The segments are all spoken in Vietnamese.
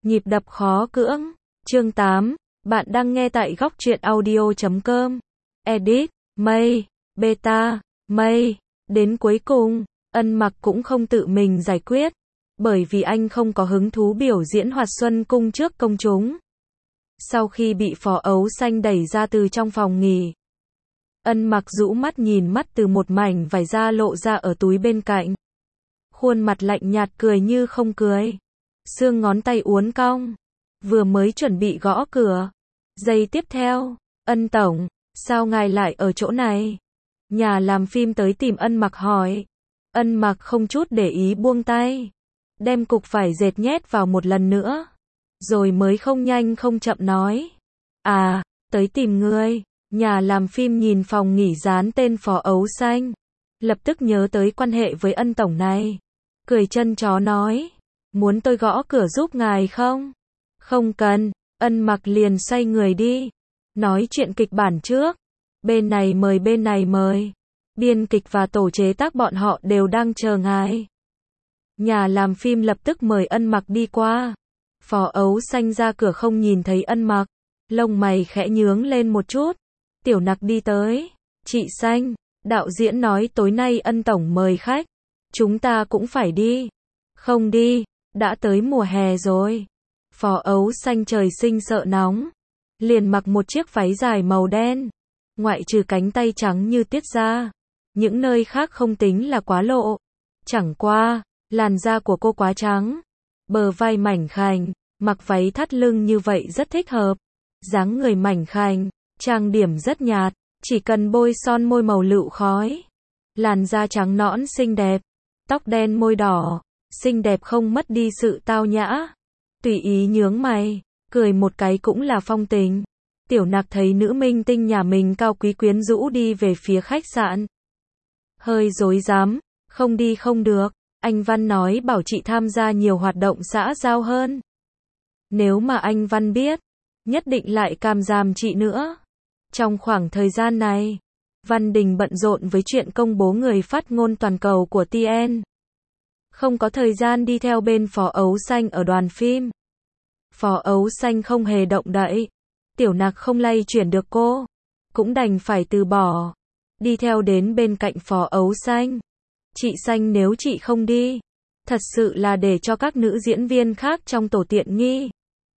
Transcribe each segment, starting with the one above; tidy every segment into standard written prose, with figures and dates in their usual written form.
Nhịp đập khó cưỡng. Chương 8. Bạn đang nghe tại góc truyện audio.com. Edit, May, Beta, May. Đến cuối cùng, Ân Mặc cũng không tự mình giải quyết, bởi vì anh không có hứng thú biểu diễn Hoạt Xuân Cung trước công chúng. Sau khi bị Phó Ấu Xanh đẩy ra từ trong phòng nghỉ, Ân Mặc rũ mắt nhìn mắt từ một mảnh vải da lộ ra ở túi bên cạnh. Khuôn mặt lạnh nhạt cười như không cười. Xương ngón tay uốn cong. Vừa mới chuẩn bị gõ cửa. Giây tiếp theo, Ân tổng, sao ngài lại ở chỗ này? Nhà làm phim tới tìm Ân Mặc hỏi. Ân Mặc không chút để ý buông tay. Đem cục vải dệt nhét vào một lần nữa. Rồi mới không nhanh không chậm nói. À, tới tìm ngươi. Nhà làm phim nhìn phòng nghỉ dán tên Phó Ấu Xanh. Lập tức nhớ tới quan hệ với Ân tổng này. Cười chân chó nói. Muốn tôi gõ cửa giúp ngài không? Không cần. Ân Mặc liền xoay người đi. Nói chuyện kịch bản trước. Bên này mời bên này mời. Biên kịch và tổ chế tác bọn họ đều đang chờ ngài. Nhà làm phim lập tức mời Ân Mặc đi qua. Phó Ấu Xanh ra cửa không nhìn thấy Ân Mặc. Lông mày khẽ nhướng lên một chút. Tiểu Nặc đi tới. Chị Xanh, đạo diễn nói tối nay Ân tổng mời khách. Chúng ta cũng phải đi. Không đi, đã tới mùa hè rồi. Phó Ấu Xanh trời sinh sợ nóng. Liền mặc một chiếc váy dài màu đen. Ngoại trừ cánh tay trắng như tiết ra. Những nơi khác không tính là quá lộ. Chẳng qua, làn da của cô quá trắng. Bờ vai mảnh khảnh, mặc váy thắt lưng như vậy rất thích hợp. Dáng người mảnh khảnh, trang điểm rất nhạt, chỉ cần bôi son môi màu lựu khói. Làn da trắng nõn xinh đẹp, tóc đen môi đỏ, xinh đẹp không mất đi sự tao nhã. Tùy ý nhướng mày, cười một cái cũng là phong tình. Tiểu Nặc thấy nữ minh tinh nhà mình cao quý quyến rũ đi về phía khách sạn. Hơi rối rắm, không đi không được, anh Văn nói bảo chị tham gia nhiều hoạt động xã giao hơn. Nếu mà anh Văn biết, nhất định lại càm giàm chị nữa. Trong khoảng thời gian này, Văn Đình bận rộn với chuyện công bố người phát ngôn toàn cầu của TN. Không có thời gian đi theo bên Phó Ấu Xanh ở đoàn phim. Phó Ấu Xanh không hề động đậy. Tiểu Nặc không lay chuyển được cô. Cũng đành phải từ bỏ. Đi theo đến bên cạnh Phó Ấu Xanh. Chị Xanh nếu chị không đi, thật sự là để cho các nữ diễn viên khác trong tổ tiện nghi.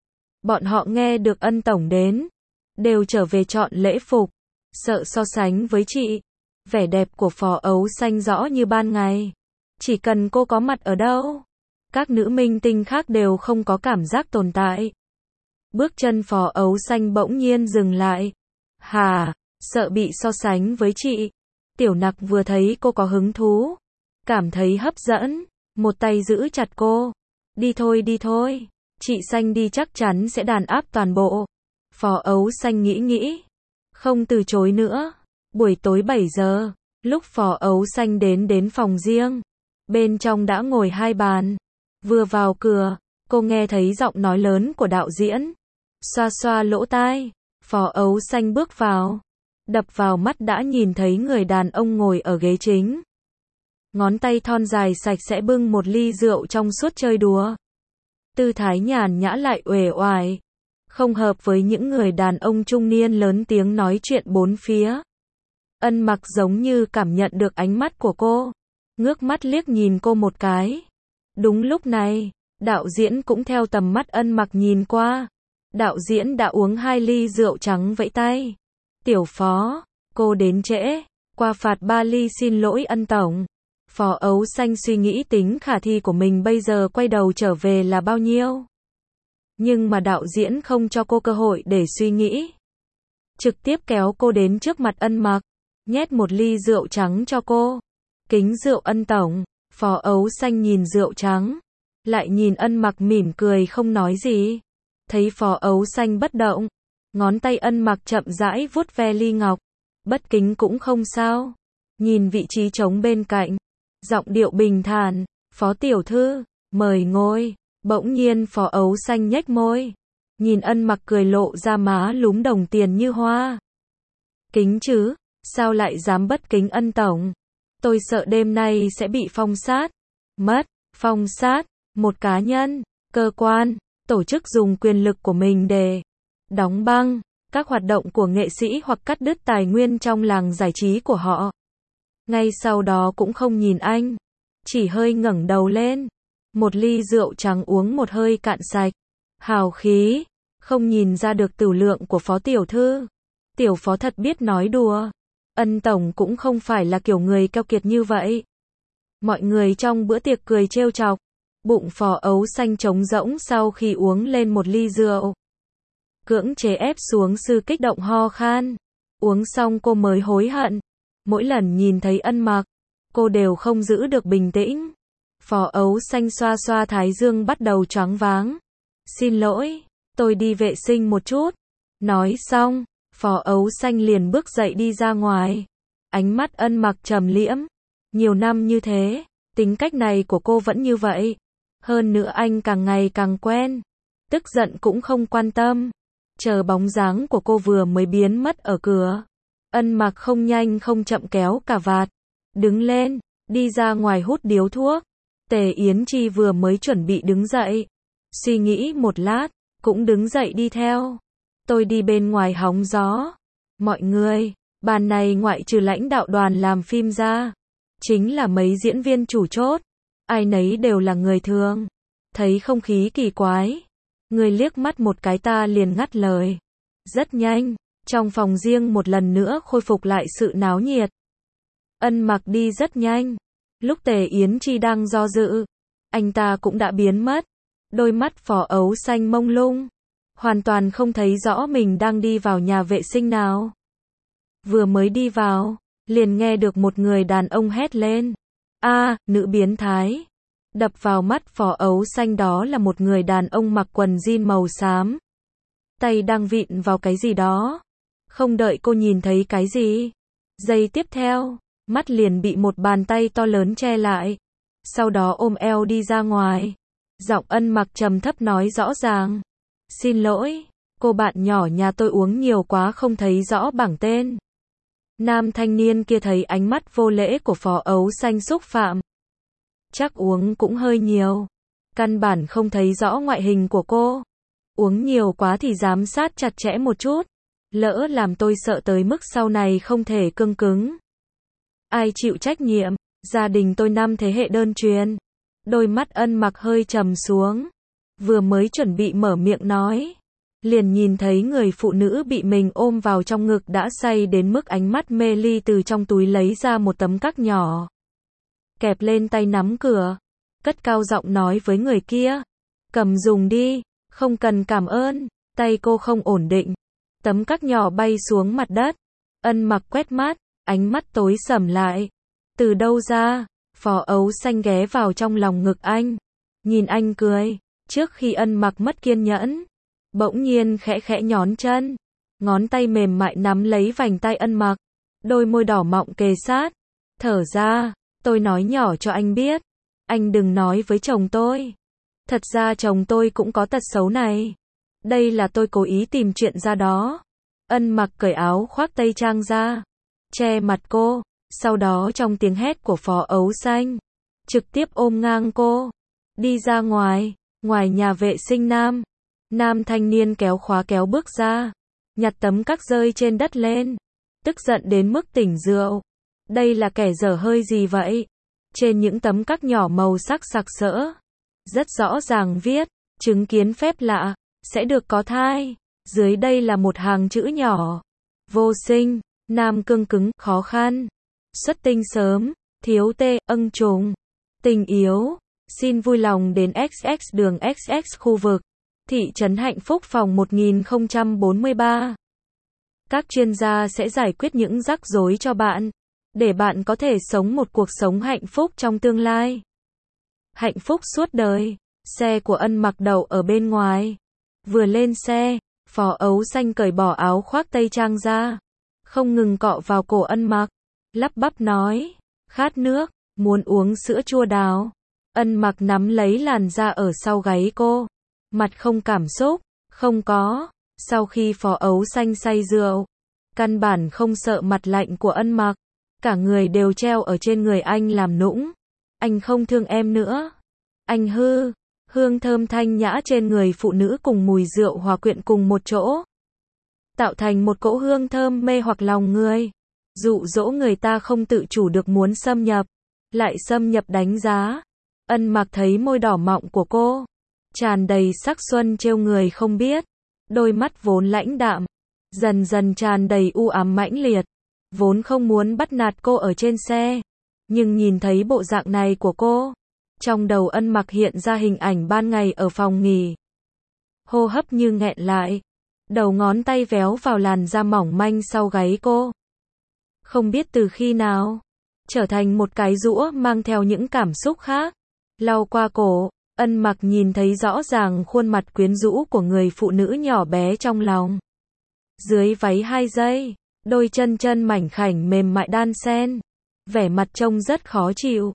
Bọn họ nghe được Ân tổng đến, đều trở về chọn lễ phục. Sợ so sánh với chị. Vẻ đẹp của Phó Ấu Xanh rõ như ban ngày. Chỉ cần cô có mặt ở đâu, các nữ minh tinh khác đều không có cảm giác tồn tại. Bước chân Phó Ấu Xanh bỗng nhiên dừng lại. Hà, sợ bị so sánh với chị. Tiểu Nặc vừa thấy cô có hứng thú, cảm thấy hấp dẫn, một tay giữ chặt cô. Đi thôi, chị Xanh đi chắc chắn sẽ đàn áp toàn bộ. Phó Ấu Xanh nghĩ, không từ chối nữa. Buổi tối 7 giờ, lúc Phó Ấu Xanh đến phòng riêng. Bên trong đã ngồi hai bàn. Vừa vào cửa, cô nghe thấy giọng nói lớn của đạo diễn. Xoa xoa lỗ tai, Phó Ấu Xanh bước vào. Đập vào mắt đã nhìn thấy người đàn ông ngồi ở ghế chính. Ngón tay thon dài sạch sẽ bưng một ly rượu trong suốt chơi đùa. Tư thái nhàn nhã lại uể oải. Không hợp với những người đàn ông trung niên lớn tiếng nói chuyện bốn phía. Ân Mặc giống như cảm nhận được ánh mắt của cô. Ngước mắt liếc nhìn cô một cái. Đúng lúc này, đạo diễn cũng theo tầm mắt Ân Mặc nhìn qua. Đạo diễn đã uống 2 ly rượu trắng vẫy tay. Tiểu Phó, cô đến trễ, qua phạt 3 ly xin lỗi Ân tổng. Phó Ấu Xanh suy nghĩ tính khả thi của mình bây giờ quay đầu trở về là bao nhiêu. Nhưng mà đạo diễn không cho cô cơ hội để suy nghĩ. Trực tiếp kéo cô đến trước mặt Ân Mặc, nhét một ly rượu trắng cho cô. Kính rượu Ân tổng. Phó Ấu Xanh nhìn rượu trắng, lại nhìn Ân Mặc mỉm cười không nói gì. Thấy Phó Ấu Xanh bất động, ngón tay Ân Mặc chậm rãi vuốt ve ly ngọc. Bất kính cũng không sao. Nhìn vị trí trống bên cạnh, giọng điệu bình thản, Phó tiểu thư, mời ngồi. Bỗng nhiên Phó Ấu Xanh nhếch môi, nhìn Ân Mặc cười lộ ra má lúm đồng tiền như hoa. Kính chứ, sao lại dám bất kính Ân tổng? Tôi sợ đêm nay sẽ bị phong sát. Mất, phong sát, một cá nhân, cơ quan, tổ chức dùng quyền lực của mình để đóng băng các hoạt động của nghệ sĩ hoặc cắt đứt tài nguyên trong làng giải trí của họ. Ngay sau đó cũng không nhìn anh, chỉ hơi ngẩng đầu lên. Một ly rượu trắng uống một hơi cạn sạch. Hào khí, không nhìn ra được tửu lượng của Phó tiểu thư. Tiểu Phó thật biết nói đùa. Ân tổng cũng không phải là kiểu người keo kiệt như vậy. Mọi người trong bữa tiệc cười trêu chọc. Bụng Phó Ấu Xanh trống rỗng sau khi uống lên một ly rượu. Cưỡng chế ép xuống sự kích động ho khan. Uống xong cô mới hối hận. Mỗi lần nhìn thấy Ân Mặc, cô đều không giữ được bình tĩnh. Phó Ấu Xanh xoa xoa thái dương bắt đầu choáng váng. Xin lỗi, tôi đi vệ sinh một chút. Nói xong, Phó Ấu Xanh liền bước dậy đi ra ngoài. Ánh mắt Ân Mặc trầm liễm. Nhiều năm như thế, tính cách này của cô vẫn như vậy. Hơn nữa anh càng ngày càng quen. Tức giận cũng không quan tâm. Chờ bóng dáng của cô vừa mới biến mất ở cửa. Ân Mặc không nhanh không chậm kéo cà vạt. Đứng lên, đi ra ngoài hút điếu thuốc. Tề Yến Chi vừa mới chuẩn bị đứng dậy. Suy nghĩ một lát, cũng đứng dậy đi theo. Tôi đi bên ngoài hóng gió. Mọi người, bàn này ngoại trừ lãnh đạo đoàn làm phim ra, chính là mấy diễn viên chủ chốt. Ai nấy đều là người thường. Thấy không khí kỳ quái, người liếc mắt một cái ta liền ngắt lời. Rất nhanh, trong phòng riêng một lần nữa khôi phục lại sự náo nhiệt. Ân Mặc đi rất nhanh. Lúc Tề Yến Chi đang do dự, anh ta cũng đã biến mất. Đôi mắt Phó Ấu Xanh mông lung, hoàn toàn không thấy rõ mình đang đi vào nhà vệ sinh nào. Vừa mới đi vào, liền nghe được một người đàn ông hét lên. A, nữ biến thái. Đập vào mắt Phó Ấu Xanh đó là một người đàn ông mặc quần jean màu xám. Tay đang vịn vào cái gì đó. Không đợi cô nhìn thấy cái gì. Giây tiếp theo, mắt liền bị một bàn tay to lớn che lại. Sau đó ôm eo đi ra ngoài. Giọng Ân Mặc trầm thấp nói rõ ràng. Xin lỗi, cô bạn nhỏ nhà tôi uống nhiều quá không thấy rõ bảng tên. Nam thanh niên kia thấy ánh mắt vô lễ của Phó Ấu Xanh xúc phạm. Chắc uống cũng hơi nhiều. Căn bản không thấy rõ ngoại hình của cô. Uống nhiều quá thì giám sát chặt chẽ một chút. Lỡ làm tôi sợ tới mức sau này không thể cương cứng. Ai chịu trách nhiệm? Gia đình tôi 5 thế hệ đơn truyền. Đôi mắt Ân Mặc hơi trầm xuống. Vừa mới chuẩn bị mở miệng nói, liền nhìn thấy người phụ nữ bị mình ôm vào trong ngực đã say đến mức ánh mắt mê ly từ trong túi lấy ra một tấm cắc nhỏ. Kẹp lên tay nắm cửa. Cất cao giọng nói với người kia. Cầm dùng đi, không cần cảm ơn. Tay cô không ổn định. Tấm cắc nhỏ bay xuống mặt đất. Ân Mặc quét mắt, ánh mắt tối sầm lại. Từ đâu ra? Phó Ấu Xanh ghé vào trong lòng ngực anh. Nhìn anh cười. Trước khi Ân Mặc mất kiên nhẫn, bỗng nhiên khẽ khẽ nhón chân. Ngón tay mềm mại nắm lấy vành tay Ân Mặc. Đôi môi đỏ mọng kề sát. Thở ra, tôi nói nhỏ cho anh biết. Anh đừng nói với chồng tôi. Thật ra chồng tôi cũng có tật xấu này. Đây là tôi cố ý tìm chuyện ra đó. Ân Mặc cởi áo khoác tây trang ra, che mặt cô. Sau đó trong tiếng hét của Phó Ấu Xanh, trực tiếp ôm ngang cô. Đi ra ngoài, ngoài nhà vệ sinh nam. Nam thanh niên kéo khóa kéo bước ra. Nhặt tấm cắc rơi trên đất lên. Tức giận đến mức tỉnh rượu. Đây là kẻ dở hơi gì vậy? Trên những tấm cắc nhỏ màu sắc sặc sỡ, rất rõ ràng viết, chứng kiến phép lạ, sẽ được có thai. Dưới đây là một hàng chữ nhỏ. Vô sinh, nam cương cứng, khó khăn. Xuất tinh sớm, thiếu tê, âng trùng. Tình yếu, xin vui lòng đến XX đường XX khu vực. Thị trấn Hạnh Phúc phòng 1043. Các chuyên gia sẽ giải quyết những rắc rối cho bạn, để bạn có thể sống một cuộc sống hạnh phúc trong tương lai. Hạnh phúc suốt đời. Xe của Ân Mặc đậu ở bên ngoài. Vừa lên xe, Phó Ấu Xanh cởi bỏ áo khoác tây trang ra, không ngừng cọ vào cổ Ân Mặc, lắp bắp nói, khát nước, muốn uống sữa chua đào. Ân Mặc nắm lấy làn da ở sau gáy cô, mặt không cảm xúc, không có. Sau khi Phó Ấu Xanh say rượu, căn bản không sợ mặt lạnh của Ân Mặc, cả người đều treo ở trên người anh làm nũng. Anh không thương em nữa. Anh hư. Hương thơm thanh nhã trên người phụ nữ cùng mùi rượu hòa quyện cùng một chỗ, tạo thành một cỗ hương thơm mê hoặc lòng người, dụ dỗ người ta không tự chủ được muốn xâm nhập, lại xâm nhập đánh giá. Ân Mặc thấy môi đỏ mọng của cô, tràn đầy sắc xuân trêu người không biết, đôi mắt vốn lãnh đạm, dần dần tràn đầy u ám mãnh liệt, vốn không muốn bắt nạt cô ở trên xe, nhưng nhìn thấy bộ dạng này của cô, trong đầu Ân Mặc hiện ra hình ảnh ban ngày ở phòng nghỉ. Hô hấp như nghẹn lại, đầu ngón tay véo vào làn da mỏng manh sau gáy cô. Không biết từ khi nào, trở thành một cái giũa mang theo những cảm xúc khác. Lau qua cổ, Ân Mặc nhìn thấy rõ ràng khuôn mặt quyến rũ của người phụ nữ nhỏ bé trong lòng. Dưới váy 2 giây, đôi chân chân mảnh khảnh mềm mại đan xen, vẻ mặt trông rất khó chịu.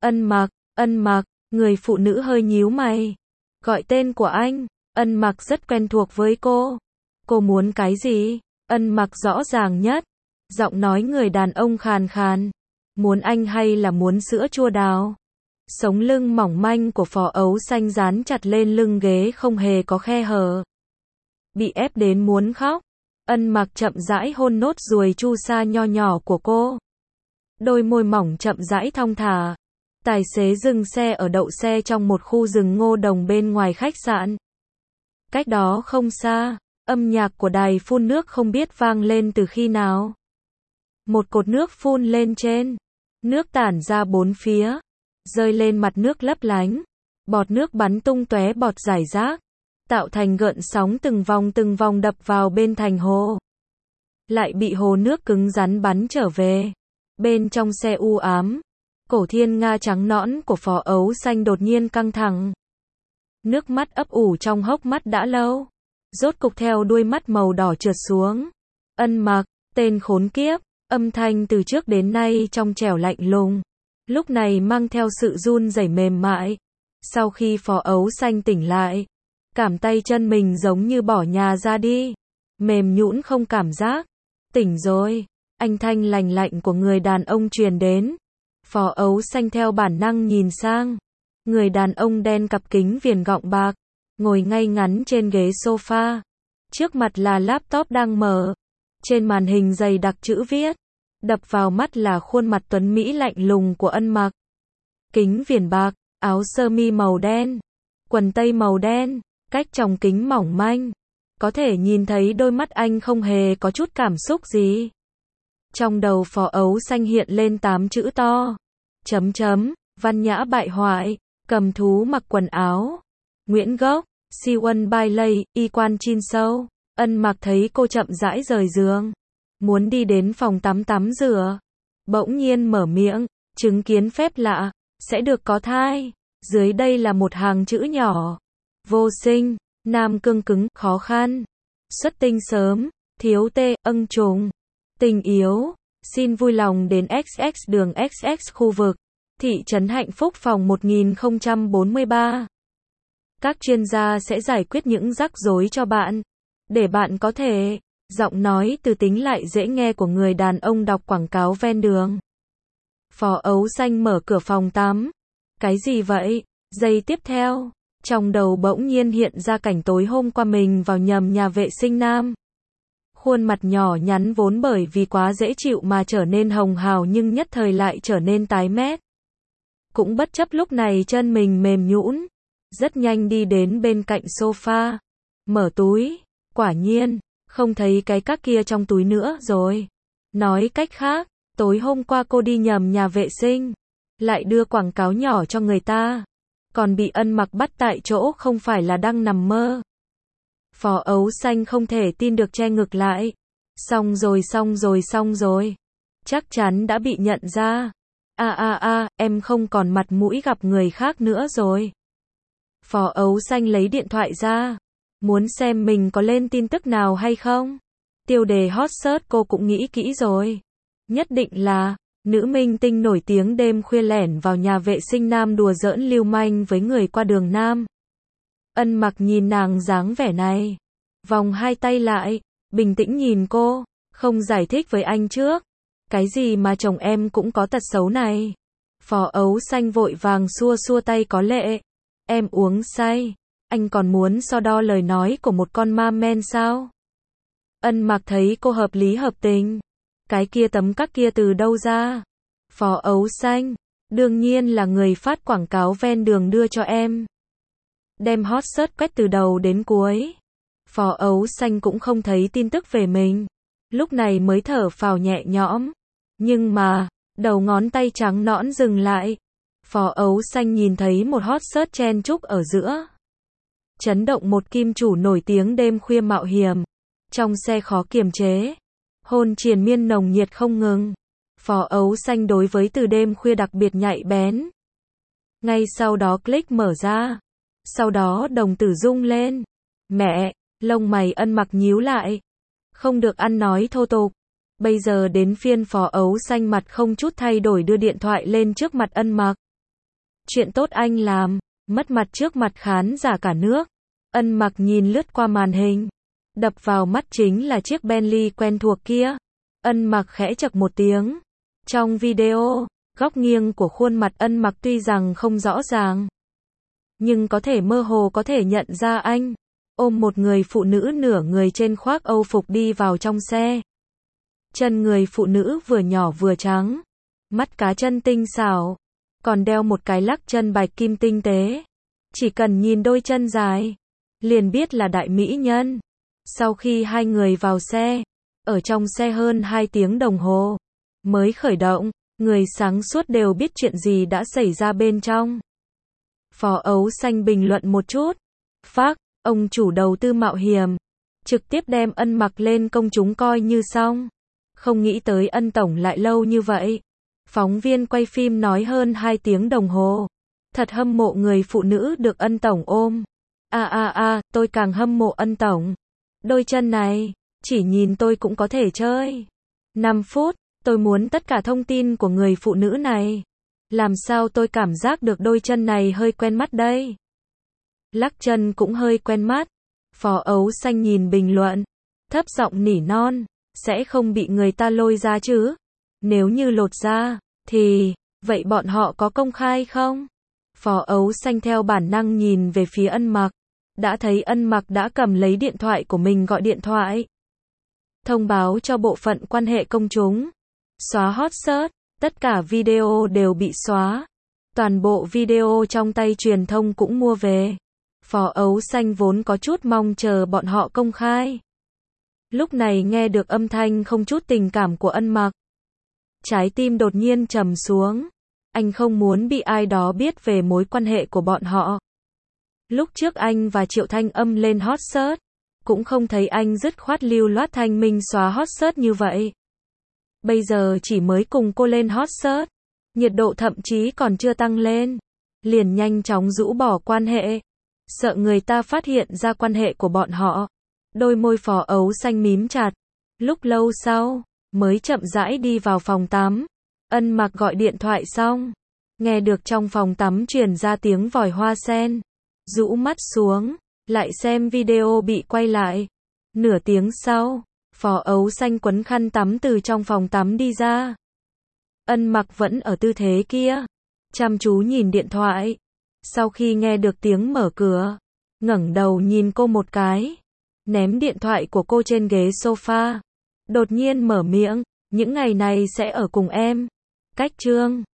Ân Mặc, người phụ nữ hơi nhíu mày. Gọi tên của anh, Ân Mặc rất quen thuộc với cô. Cô muốn cái gì? Ân Mặc rõ ràng nhất. Giọng nói người đàn ông khàn khàn. Muốn anh hay là muốn sữa chua đào? Sống lưng mỏng manh của Phó Ấu Xanh dán chặt lên lưng ghế không hề có khe hở. Bị ép đến muốn khóc. Ân Mặc chậm rãi hôn nốt ruồi chu sa nho nhỏ của cô. Đôi môi mỏng chậm rãi thong thả. Tài xế dừng xe ở đậu xe trong một khu rừng ngô đồng bên ngoài khách sạn. Cách đó không xa, âm nhạc của đài phun nước không biết vang lên từ khi nào. Một cột nước phun lên trên, nước tản ra bốn phía, rơi lên mặt nước lấp lánh, bọt nước bắn tung tóe bọt rải rác, tạo thành gợn sóng từng vòng đập vào bên thành hồ. Lại bị hồ nước cứng rắn bắn trở về. Bên trong xe u ám, cổ thiên nga trắng nõn của Phó Ấu Xanh đột nhiên căng thẳng. Nước mắt ấp ủ trong hốc mắt đã lâu, rốt cục theo đuôi mắt màu đỏ trượt xuống. Ân Mặc, tên khốn kiếp, âm thanh từ trước đến nay trong trẻo lạnh lùng, lúc này mang theo sự run rẩy mềm mại. Sau khi Phó Ấu Xanh tỉnh lại, cảm tay chân mình giống như bỏ nhà ra đi, mềm nhũn không cảm giác. Tỉnh rồi, anh thanh lành lạnh của người đàn ông truyền đến. Phó Ấu Xanh theo bản năng nhìn sang. Người đàn ông đen cặp kính viền gọng bạc, ngồi ngay ngắn trên ghế sofa. Trước mặt là laptop đang mở. Trên màn hình dày đặc chữ viết. Đập vào mắt là khuôn mặt tuấn mỹ lạnh lùng của Ân Mặc. Kính viền bạc, áo sơ mi màu đen, quần tây màu đen, cách trong kính mỏng manh. Có thể nhìn thấy đôi mắt anh không hề có chút cảm xúc gì. Trong đầu Phó Ấu Xanh hiện lên 8 chữ to. Văn nhã bại hoại, cầm thú mặc quần áo. Nguyễn Gốc, Siwon Bai Lay, Y Quan Chin Sâu. Ân Mặc thấy cô chậm rãi rời giường, muốn đi đến phòng tắm rửa. Bỗng nhiên mở miệng, chứng kiến phép lạ, sẽ được có thai. Dưới đây là một hàng chữ nhỏ. Vô sinh, nam cương cứng, khó khăn. Xuất tinh sớm, thiếu tê, âng trùng. Tình yếu, xin vui lòng đến XX đường XX khu vực, thị trấn Hạnh Phúc phòng 1043. Các chuyên gia sẽ giải quyết những rắc rối cho bạn, để bạn có thể. Giọng nói từ tính lại dễ nghe của người đàn ông đọc quảng cáo ven đường. Phó Ấu Xanh mở cửa phòng tắm. Cái gì vậy? Giây tiếp theo, trong đầu bỗng nhiên hiện ra cảnh tối hôm qua mình vào nhầm nhà vệ sinh nam. Khuôn mặt nhỏ nhắn vốn bởi vì quá dễ chịu mà trở nên hồng hào nhưng nhất thời lại trở nên tái mét. Cũng bất chấp lúc này chân mình mềm nhũn, rất nhanh đi đến bên cạnh sofa, mở túi, quả nhiên, không thấy cái các kia trong túi nữa rồi. Nói cách khác, tối hôm qua cô đi nhầm nhà vệ sinh, lại đưa quảng cáo nhỏ cho người ta, còn bị Ân Mặc bắt tại chỗ không phải là đang nằm mơ. Phó Ấu Xanh không thể tin được che ngực lại. Xong rồi. Chắc chắn đã bị nhận ra. Em không còn mặt mũi gặp người khác nữa rồi. Phó Ấu Xanh lấy điện thoại ra. Muốn xem mình có lên tin tức nào hay không. Tiêu đề hot search cô cũng nghĩ kỹ rồi. Nhất định là nữ minh tinh nổi tiếng đêm khuya lẻn vào nhà vệ sinh nam đùa giỡn lưu manh với người qua đường nam. Ân Mặc nhìn nàng dáng vẻ này, vòng hai tay lại, bình tĩnh nhìn cô, không giải thích với anh trước. Cái gì mà chồng em cũng có tật xấu này. Phó Ấu Xanh vội vàng xua tay có lệ. Em uống say. Anh còn muốn so đo lời nói của một con ma men sao? Ân Mặc thấy cô hợp lý hợp tình. Cái kia tấm các kia từ đâu ra? Phó Ấu Xanh. Đương nhiên là người phát quảng cáo ven đường đưa cho em. Đem hot search quét từ đầu đến cuối. Phó Ấu Xanh cũng không thấy tin tức về mình. Lúc này mới thở phào nhẹ nhõm. Nhưng mà, đầu ngón tay trắng nõn dừng lại. Phó Ấu Xanh nhìn thấy một hot search chen chúc ở giữa. Chấn động một kim chủ nổi tiếng đêm khuya mạo hiểm. Trong xe khó kiềm chế. Hôn triền miên nồng nhiệt không ngừng. Phó Ấu Xanh đối với từ đêm khuya đặc biệt nhạy bén. Ngay sau đó click mở ra. Sau đó đồng tử rung lên. Mẹ, lông mày Ân Mặc nhíu lại. Không được ăn nói thô tục. Bây giờ đến phiên Phó Ấu Xanh mặt không chút thay đổi đưa điện thoại lên trước mặt Ân Mặc. Chuyện tốt anh làm, mất mặt trước mặt khán giả cả nước. Ân Mặc nhìn lướt qua màn hình. Đập vào mắt chính là chiếc Bentley quen thuộc kia. Ân Mặc khẽ chậc một tiếng. Trong video, góc nghiêng của khuôn mặt Ân Mặc tuy rằng không rõ ràng, nhưng có thể mơ hồ có thể nhận ra anh ôm một người phụ nữ nửa người trên khoác âu phục đi vào trong xe. Chân người phụ nữ vừa nhỏ vừa trắng, mắt cá chân tinh xảo, còn đeo một cái lắc chân bạch kim tinh tế. Chỉ cần nhìn đôi chân dài, liền biết là đại mỹ nhân. Sau khi hai người vào xe, ở trong xe hơn 2 tiếng đồng hồ, mới khởi động, người sáng suốt đều biết chuyện gì đã xảy ra bên trong. Phó Ấu Xanh bình luận một chút. Phác, ông chủ đầu tư mạo hiểm, trực tiếp đem Ân Mặc lên công chúng coi như xong. Không nghĩ tới Ân tổng lại lâu như vậy. Phóng viên quay phim nói hơn 2 tiếng đồng hồ. Thật hâm mộ người phụ nữ được Ân tổng ôm. Tôi càng hâm mộ Ân tổng. Đôi chân này, chỉ nhìn tôi cũng có thể chơi. 5 phút, tôi muốn tất cả thông tin của người phụ nữ này. Làm sao tôi cảm giác được đôi chân này hơi quen mắt đây? Lắc chân cũng hơi quen mắt. Phó Ấu Xanh nhìn bình luận, thấp giọng nỉ non, sẽ không bị người ta lôi ra chứ? Nếu như lột ra, thì, vậy bọn họ có công khai không? Phó Ấu Xanh theo bản năng nhìn về phía Ân Mặc, đã thấy Ân Mặc đã cầm lấy điện thoại của mình gọi điện thoại. Thông báo cho bộ phận quan hệ công chúng. Xóa hot search, tất cả video đều bị xóa. Toàn bộ video trong tay truyền thông cũng mua về. Phó Ấu Xanh vốn có chút mong chờ bọn họ công khai. Lúc này nghe được âm thanh không chút tình cảm của Ân Mặc, trái tim đột nhiên trầm xuống. Anh không muốn bị ai đó biết về mối quan hệ của bọn họ. Lúc trước anh và Triệu Thanh Âm lên hot search, cũng không thấy anh dứt khoát lưu loát thanh minh xóa hot search như vậy. Bây giờ chỉ mới cùng cô lên hot search, nhiệt độ thậm chí còn chưa tăng lên, liền nhanh chóng rũ bỏ quan hệ, sợ người ta phát hiện ra quan hệ của bọn họ. Đôi môi Phó Ấu Xanh mím chặt, lúc lâu sau, mới chậm rãi đi vào phòng tắm. Ân Mặc gọi điện thoại xong, nghe được trong phòng tắm truyền ra tiếng vòi hoa sen, rũ mắt xuống, lại xem video bị quay lại. Nửa tiếng sau, Phó Ấu Xanh quấn khăn tắm từ trong phòng tắm đi ra. Ân Mặc vẫn ở tư thế kia, chăm chú nhìn điện thoại. Sau khi nghe được tiếng mở cửa, ngẩng đầu nhìn cô một cái, ném điện thoại của cô trên ghế sofa. Đột nhiên mở miệng, những ngày này sẽ ở cùng em. Cách chương